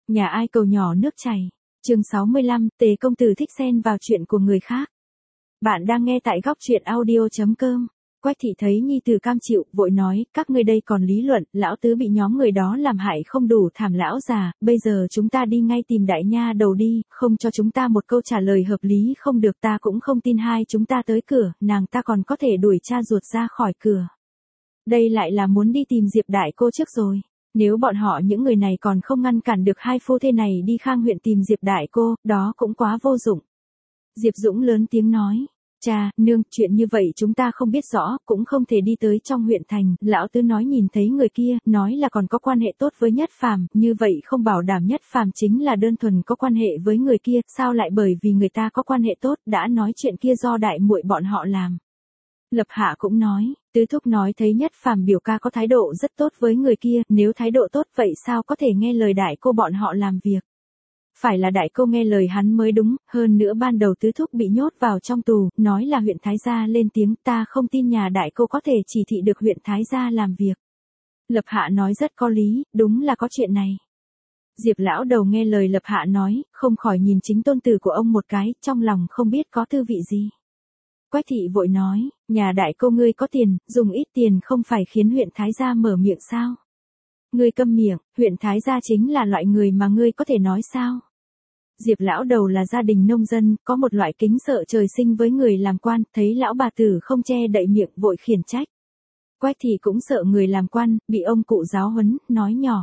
Nhà ai cầu nhỏ nước chảy. Chương 65, Tề công tử thích xen vào chuyện của người khác. Bạn đang nghe tại góc truyện audio.com. Quách thị thấy nhi tử cam chịu, vội nói, các ngươi đây còn lý luận, lão tứ bị nhóm người đó làm hại không đủ thảm lão già, bây giờ chúng ta đi ngay tìm đại nha đầu đi, không cho chúng ta một câu trả lời hợp lý không được, ta cũng không tin hai chúng ta tới cửa, nàng ta còn có thể đuổi cha ruột ra khỏi cửa. Đây lại là muốn đi tìm Diệp đại cô trước rồi. Nếu bọn họ những người này còn không ngăn cản được hai phu thê này đi Khang huyện tìm Diệp đại cô, đó cũng quá vô dụng. Diệp Dũng lớn tiếng nói, cha, nương, chuyện như vậy chúng ta không biết rõ, cũng không thể đi tới trong huyện thành, lão tứ nói nhìn thấy người kia, nói là còn có quan hệ tốt với Nhất Phàm, như vậy không bảo đảm Nhất Phàm chính là đơn thuần có quan hệ với người kia, sao lại bởi vì người ta có quan hệ tốt, đã nói chuyện kia do đại muội bọn họ làm. Lập Hạ cũng nói, tứ thúc nói thấy Nhất Phàm biểu ca có thái độ rất tốt với người kia, nếu thái độ tốt vậy sao có thể nghe lời đại cô bọn họ làm việc. Phải là đại cô nghe lời hắn mới đúng, hơn nữa ban đầu tứ thúc bị nhốt vào trong tù, nói là huyện Thái Gia lên tiếng, ta không tin nhà đại cô có thể chỉ thị được huyện Thái Gia làm việc. Lập Hạ nói rất có lý, đúng là có chuyện này. Diệp lão đầu nghe lời Lập Hạ nói, không khỏi nhìn chính tôn tử của ông một cái, trong lòng không biết có tư vị gì. Quách thị vội nói, nhà đại cô ngươi có tiền, dùng ít tiền không phải khiến huyện Thái Gia mở miệng sao? Ngươi câm miệng, huyện Thái Gia chính là loại người mà ngươi có thể nói sao? Diệp lão đầu là gia đình nông dân, có một loại kính sợ trời sinh với người làm quan, thấy lão bà tử không che đậy miệng vội khiển trách. Quách thị cũng sợ người làm quan, bị ông cụ giáo huấn, nói nhỏ.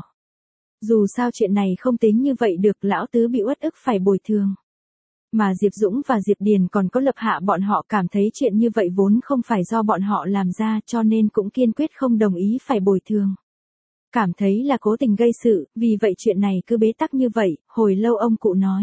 Dù sao chuyện này không tính như vậy được, lão tứ bị uất ức phải bồi thường. Mà Diệp Dũng và Diệp Điền còn có Lập Hạ bọn họ cảm thấy chuyện như vậy vốn không phải do bọn họ làm ra cho nên cũng kiên quyết không đồng ý phải bồi thường. Cảm thấy là cố tình gây sự, vì vậy chuyện này cứ bế tắc như vậy, hồi lâu ông cụ nói.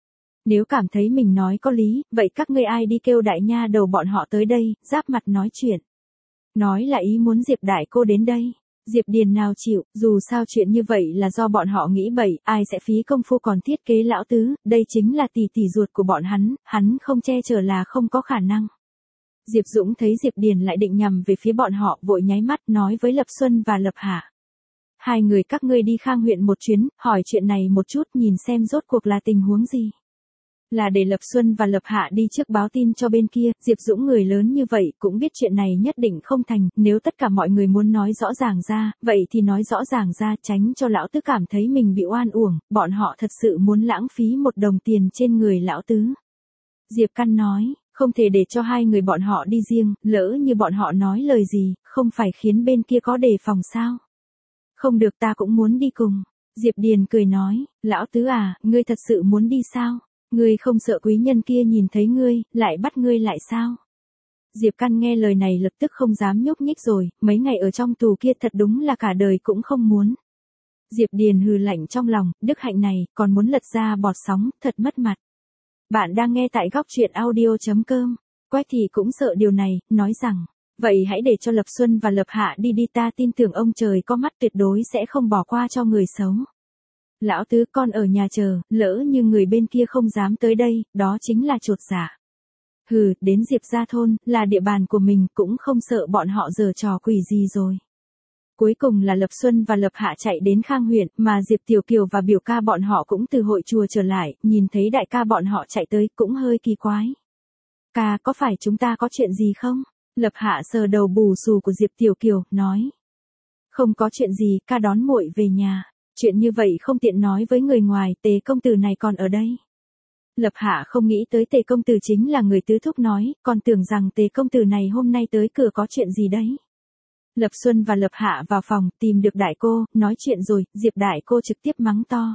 Nếu cảm thấy mình nói có lý, vậy các ngươi ai đi kêu đại nha đầu bọn họ tới đây, giáp mặt nói chuyện. Nói là ý muốn Diệp đại cô đến đây. Diệp Điền nào chịu, dù sao chuyện như vậy là do bọn họ nghĩ bậy, ai sẽ phí công phu còn thiết kế lão tứ, đây chính là tỷ tỷ ruột của bọn hắn không che chở là không có khả năng. Diệp Dũng thấy Diệp Điền lại định nhằm về phía bọn họ, vội nháy mắt nói với Lập Xuân và Lập Hạ. Hai người các ngươi đi Khang huyện một chuyến, hỏi chuyện này một chút nhìn xem rốt cuộc là tình huống gì. Là để Lập Xuân và Lập Hạ đi trước báo tin cho bên kia, Diệp Dũng người lớn như vậy cũng biết chuyện này nhất định không thành, nếu tất cả mọi người muốn nói rõ ràng ra, vậy thì nói rõ ràng ra, tránh cho lão tứ cảm thấy mình bị oan uổng, bọn họ thật sự muốn lãng phí một đồng tiền trên người lão tứ. Diệp Căn nói, không thể để cho hai người bọn họ đi riêng, lỡ như bọn họ nói lời gì, không phải khiến bên kia có đề phòng sao. Không được, ta cũng muốn đi cùng. Diệp Điền cười nói, lão tứ à, ngươi thật sự muốn đi sao? Ngươi không sợ quý nhân kia nhìn thấy ngươi, lại bắt ngươi lại sao? Diệp Căn nghe lời này lập tức không dám nhúc nhích rồi, mấy ngày ở trong tù kia thật đúng là cả đời cũng không muốn. Diệp Điền hừ lạnh trong lòng, đức hạnh này, còn muốn lật ra bọt sóng, thật mất mặt. Bạn đang nghe tại góc truyện audio.com. Quách thị cũng sợ điều này, nói rằng, vậy hãy để cho Lập Xuân và Lập Hạ đi đi, ta tin tưởng ông trời có mắt tuyệt đối sẽ không bỏ qua cho người xấu. Lão tứ con ở nhà chờ, lỡ như người bên kia không dám tới đây, đó chính là chột dạ. Hừ, đến Diệp gia thôn, là địa bàn của mình, cũng không sợ bọn họ giở trò quỷ gì rồi. Cuối cùng là Lập Xuân và Lập Hạ chạy đến Khang huyện, mà Diệp Tiểu Kiều và biểu ca bọn họ cũng từ hội chùa trở lại, nhìn thấy đại ca bọn họ chạy tới, cũng hơi kỳ quái. Ca, có phải chúng ta có chuyện gì không? Lập Hạ sờ đầu bù xù của Diệp Tiểu Kiều, nói. Không có chuyện gì, ca đón muội về nhà. Chuyện như vậy không tiện nói với người ngoài, Tề công tử này còn ở đây. Lập Hạ không nghĩ tới Tề công tử chính là người tứ thúc nói, còn tưởng rằng Tề công tử này hôm nay tới cửa có chuyện gì đấy. Lập Xuân và Lập Hạ vào phòng, tìm được đại cô, nói chuyện rồi, Diệp đại cô trực tiếp mắng to.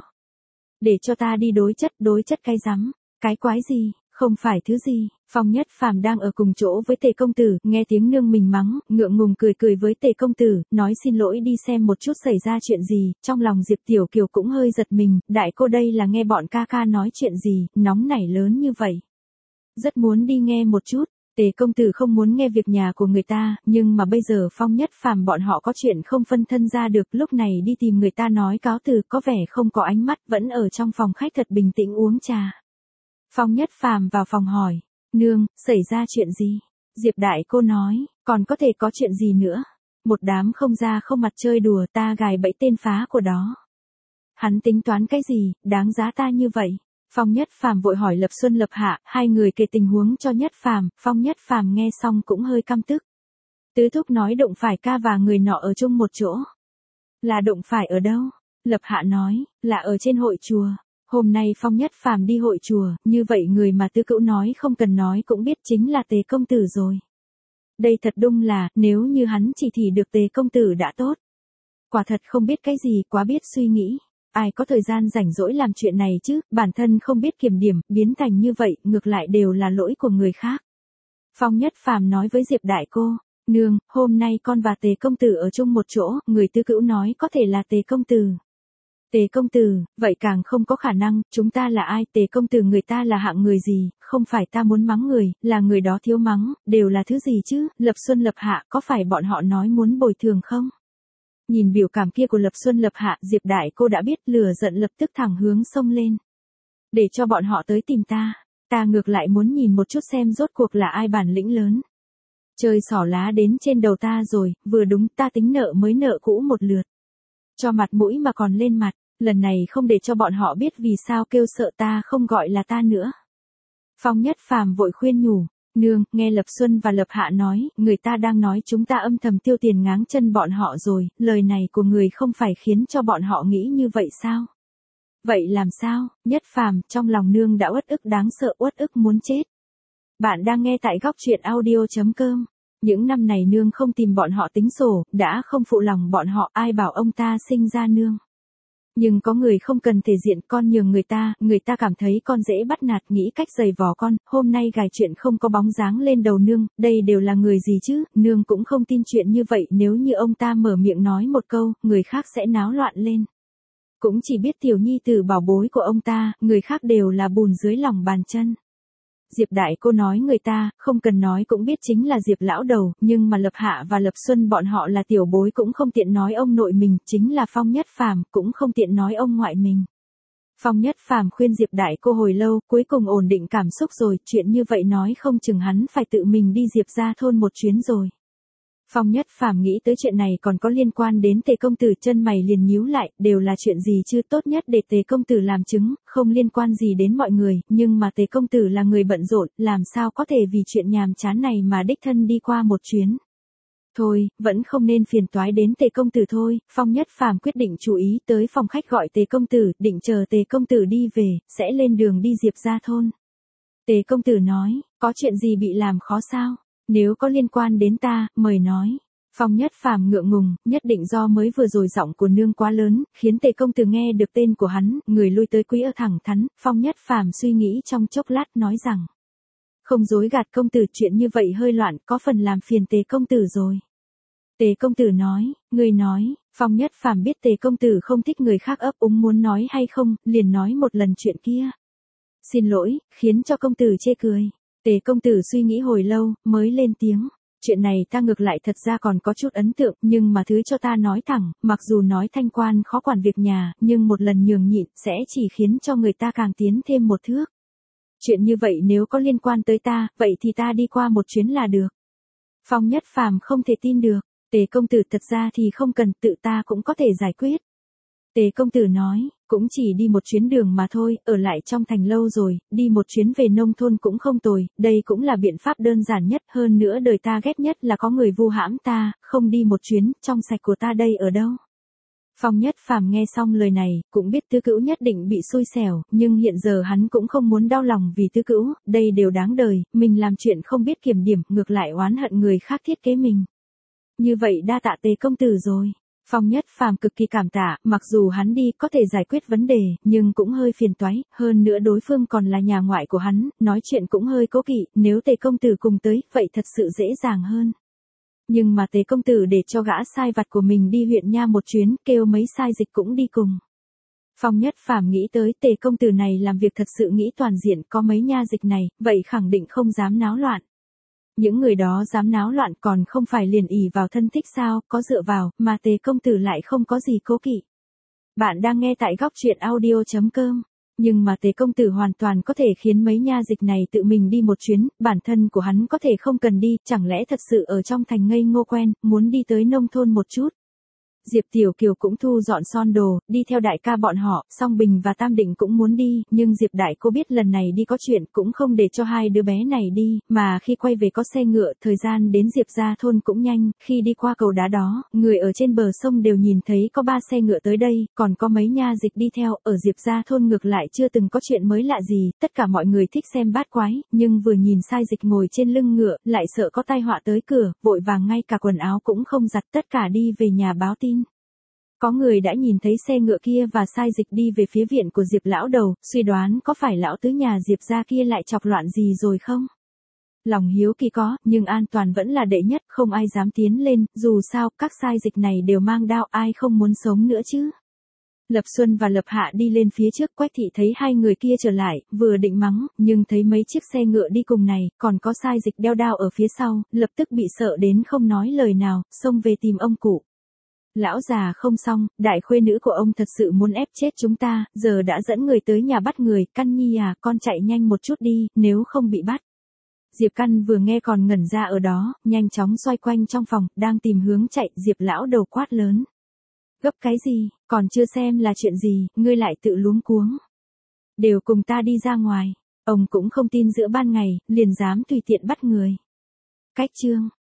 Để cho ta đi đối chất cái rắm, cái quái gì, không phải thứ gì. Phong Nhất Phàm đang ở cùng chỗ với Tề công tử, nghe tiếng nương mình mắng, ngượng ngùng cười với Tề công tử, nói xin lỗi đi xem một chút xảy ra chuyện gì, trong lòng Diệp Tiểu Kiều cũng hơi giật mình, đại cô đây là nghe bọn ca ca nói chuyện gì, nóng nảy lớn như vậy. Rất muốn đi nghe một chút. Tề công tử không muốn nghe việc nhà của người ta, nhưng mà bây giờ Phong Nhất Phàm bọn họ có chuyện không phân thân ra được, lúc này đi tìm người ta nói cáo từ, có vẻ không có ánh mắt, vẫn ở trong phòng khách thật bình tĩnh uống trà. Phong Nhất Phàm vào phòng hỏi, nương, xảy ra chuyện gì? Diệp đại cô nói, còn có thể có chuyện gì nữa? Một đám không da không mặt chơi đùa, ta gài bẫy tên phá của đó. Hắn tính toán cái gì, đáng giá ta như vậy? Phong Nhất Phàm vội hỏi Lập Xuân Lập Hạ, hai người kể tình huống cho Nhất Phàm, Phong Nhất Phàm nghe xong cũng hơi căm tức. Tứ thúc nói đụng phải ca và người nọ ở chung một chỗ. Là đụng phải ở đâu? Lập Hạ nói, là ở trên hội chùa. Hôm nay Phong Nhất Phàm đi hội chùa, như vậy người mà Tứ Cữu nói không cần nói cũng biết chính là Tề công tử rồi. Đây thật đúng là, nếu như hắn chỉ thì được Tề công tử đã tốt. Quả thật không biết cái gì, quá biết suy nghĩ. Ai có thời gian rảnh rỗi làm chuyện này chứ, bản thân không biết kiểm điểm, biến thành như vậy, ngược lại đều là lỗi của người khác. Phong Nhất Phàm nói với Diệp Đại cô, nương, hôm nay con và Tề công tử ở chung một chỗ, người Tứ Cữu nói có thể là Tề công tử. Tề công tử, vậy càng không có khả năng, chúng ta là ai, Tề công tử người ta là hạng người gì, không phải ta muốn mắng người, là người đó thiếu mắng, đều là thứ gì chứ, Lập Xuân Lập Hạ, có phải bọn họ nói muốn bồi thường không? Nhìn biểu cảm kia của Lập Xuân Lập Hạ, Diệp Đại cô đã biết lửa giận lập tức thẳng hướng sông lên. Để cho bọn họ tới tìm ta ngược lại muốn nhìn một chút xem rốt cuộc là ai bản lĩnh lớn. Chơi xỏ lá đến trên đầu ta rồi, vừa đúng ta tính nợ mới nợ cũ một lượt. Cho mặt mũi mà còn lên mặt, lần này không để cho bọn họ biết vì sao kêu sợ ta không gọi là ta nữa. Phong Nhất Phàm vội khuyên nhủ, nương, nghe Lập Xuân và Lập Hạ nói, người ta đang nói chúng ta âm thầm tiêu tiền ngáng chân bọn họ rồi, lời này của người không phải khiến cho bọn họ nghĩ như vậy sao? Vậy làm sao? Nhất Phàm, trong lòng nương đã uất ức đáng sợ, uất ức muốn chết. Bạn đang nghe tại góc truyện audio.com. Những năm này nương không tìm bọn họ tính sổ, đã không phụ lòng bọn họ, ai bảo ông ta sinh ra nương. Nhưng có người không cần thể diện, con nhường người ta cảm thấy con dễ bắt nạt, nghĩ cách giày vò con, hôm nay gài chuyện không có bóng dáng lên đầu nương, đây đều là người gì chứ, nương cũng không tin chuyện như vậy, nếu như ông ta mở miệng nói một câu, người khác sẽ náo loạn lên. Cũng chỉ biết tiểu nhi tử bảo bối của ông ta, người khác đều là bùn dưới lòng bàn chân. Diệp Đại cô nói người ta, không cần nói cũng biết chính là Diệp lão đầu, nhưng mà Lập Hạ và Lập Xuân bọn họ là tiểu bối cũng không tiện nói ông nội mình, chính là Phong Nhất Phàm cũng không tiện nói ông ngoại mình. Phong Nhất Phàm khuyên Diệp Đại cô hồi lâu, cuối cùng ổn định cảm xúc rồi, chuyện như vậy nói không chừng hắn phải tự mình đi Diệp gia thôn một chuyến rồi. Phong Nhất Phàm nghĩ tới chuyện này còn có liên quan đến Tề công tử, chân mày liền nhíu lại, đều là chuyện gì chứ, tốt nhất để Tề công tử làm chứng, không liên quan gì đến mọi người, nhưng mà Tề công tử là người bận rộn, làm sao có thể vì chuyện nhàm chán này mà đích thân đi qua một chuyến. Thôi, vẫn không nên phiền toái đến Tề công tử thôi, Phong Nhất Phàm quyết định chú ý tới phòng khách gọi Tề công tử, định chờ Tề công tử đi về, sẽ lên đường đi Diệp gia thôn. Tề công tử nói, có chuyện gì bị làm khó sao? Nếu có liên quan đến ta, mời nói. Phong Nhất Phàm ngượng ngùng, nhất định do mới vừa rồi giọng của nương quá lớn, khiến Tề công tử nghe được tên của hắn, người lui tới quý ở thẳng thắn, Phong Nhất Phàm suy nghĩ trong chốc lát nói rằng. Không dối gạt công tử, chuyện như vậy hơi loạn, có phần làm phiền Tề công tử rồi. Tề công tử nói, người nói, Phong Nhất Phàm biết Tề công tử không thích người khác ấp úng muốn nói hay không, liền nói một lần chuyện kia. Xin lỗi, khiến cho công tử chê cười. Tề công tử suy nghĩ hồi lâu, mới lên tiếng. Chuyện này ta ngược lại thật ra còn có chút ấn tượng, nhưng mà thứ cho ta nói thẳng, mặc dù nói thanh quan khó quản việc nhà, nhưng một lần nhường nhịn, sẽ chỉ khiến cho người ta càng tiến thêm một thước. Chuyện như vậy nếu có liên quan tới ta, vậy thì ta đi qua một chuyến là được. Phong Nhất Phàm không thể tin được. Tề công tử thật ra thì không cần, tự ta cũng có thể giải quyết. Tề công tử nói, cũng chỉ đi một chuyến đường mà thôi, ở lại trong thành lâu rồi, đi một chuyến về nông thôn cũng không tồi, đây cũng là biện pháp đơn giản nhất, hơn nữa đời ta ghét nhất là có người vu hãm ta, không đi một chuyến, trong sạch của ta đây ở đâu. Phong Nhất Phàm nghe xong lời này, cũng biết Tứ Cữu nhất định bị xui xẻo, nhưng hiện giờ hắn cũng không muốn đau lòng vì Tứ Cữu, đây đều đáng đời, mình làm chuyện không biết kiểm điểm, ngược lại oán hận người khác thiết kế mình. Như vậy đa tạ Tề công tử rồi. Phong Nhất Phàm cực kỳ cảm tạ, mặc dù hắn đi có thể giải quyết vấn đề, nhưng cũng hơi phiền toái, hơn nữa đối phương còn là nhà ngoại của hắn, nói chuyện cũng hơi cố kỵ, nếu Tề công tử cùng tới, vậy thật sự dễ dàng hơn. Nhưng mà Tề công tử để cho gã sai vặt của mình đi huyện nha một chuyến, kêu mấy sai dịch cũng đi cùng. Phong Nhất Phàm nghĩ tới Tề công tử này làm việc thật sự nghĩ toàn diện, có mấy nha dịch này, vậy khẳng định không dám náo loạn. Những người đó dám náo loạn còn không phải liền ỷ vào thân thích sao, có dựa vào, mà Tề công tử lại không có gì cố kỵ. Bạn đang nghe tại góc truyện audio.com. Nhưng mà Tề công tử hoàn toàn có thể khiến mấy nha dịch này tự mình đi một chuyến, bản thân của hắn có thể không cần đi, chẳng lẽ thật sự ở trong thành ngây ngô quen, muốn đi tới nông thôn một chút. Diệp Tiểu Kiều cũng thu dọn son đồ, đi theo đại ca bọn họ, Song Bình và Tam Định cũng muốn đi, nhưng Diệp đại cô biết lần này đi có chuyện cũng không để cho hai đứa bé này đi, mà khi quay về có xe ngựa, thời gian đến Diệp gia thôn cũng nhanh, khi đi qua cầu đá đó, người ở trên bờ sông đều nhìn thấy có 3 xe ngựa tới đây, còn có mấy nha dịch đi theo, ở Diệp gia thôn ngược lại chưa từng có chuyện mới lạ gì, tất cả mọi người thích xem bát quái, nhưng vừa nhìn sai dịch ngồi trên lưng ngựa, lại sợ có tai họa tới cửa, vội vàng ngay cả quần áo cũng không giặt, tất cả đi về nhà báo tin. Có người đã nhìn thấy xe ngựa kia và sai dịch đi về phía viện của Diệp lão đầu, suy đoán có phải lão tứ nhà Diệp gia kia lại chọc loạn gì rồi không? Lòng hiếu kỳ có, nhưng an toàn vẫn là đệ nhất, không ai dám tiến lên, dù sao, các sai dịch này đều mang đao, ai không muốn sống nữa chứ. Lập Xuân và Lập Hạ đi lên phía trước, Quách thị thấy hai người kia trở lại, vừa định mắng, nhưng thấy mấy chiếc xe ngựa đi cùng này, còn có sai dịch đeo đao ở phía sau, lập tức bị sợ đến không nói lời nào, xông về tìm ông cụ. Lão già không xong, đại khuê nữ của ông thật sự muốn ép chết chúng ta, giờ đã dẫn người tới nhà bắt người, Căn Nhi à, con chạy nhanh một chút đi, nếu không bị bắt. Diệp Căn vừa nghe còn ngẩn ra ở đó, nhanh chóng xoay quanh trong phòng, đang tìm hướng chạy, Diệp lão đầu quát lớn. Gấp cái gì, còn chưa xem là chuyện gì, ngươi lại tự luống cuống. Đều cùng ta đi ra ngoài, ông cũng không tin giữa ban ngày, liền dám tùy tiện bắt người. Cách chương